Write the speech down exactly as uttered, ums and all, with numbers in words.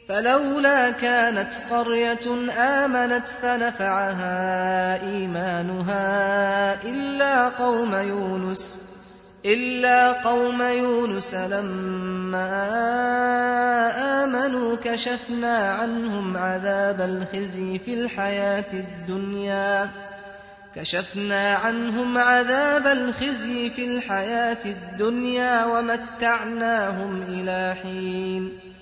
فلولا كانت قرية آمنت فنفعها إيمانها إلا قوم يونس إلا قوم يونس لما آمنوا كشفنا عنهم عذاب الخزي في الحياة الدنيا كشفنا عنهم عذاب الخزي في الحياة الدنيا ومتعناهم إلى حين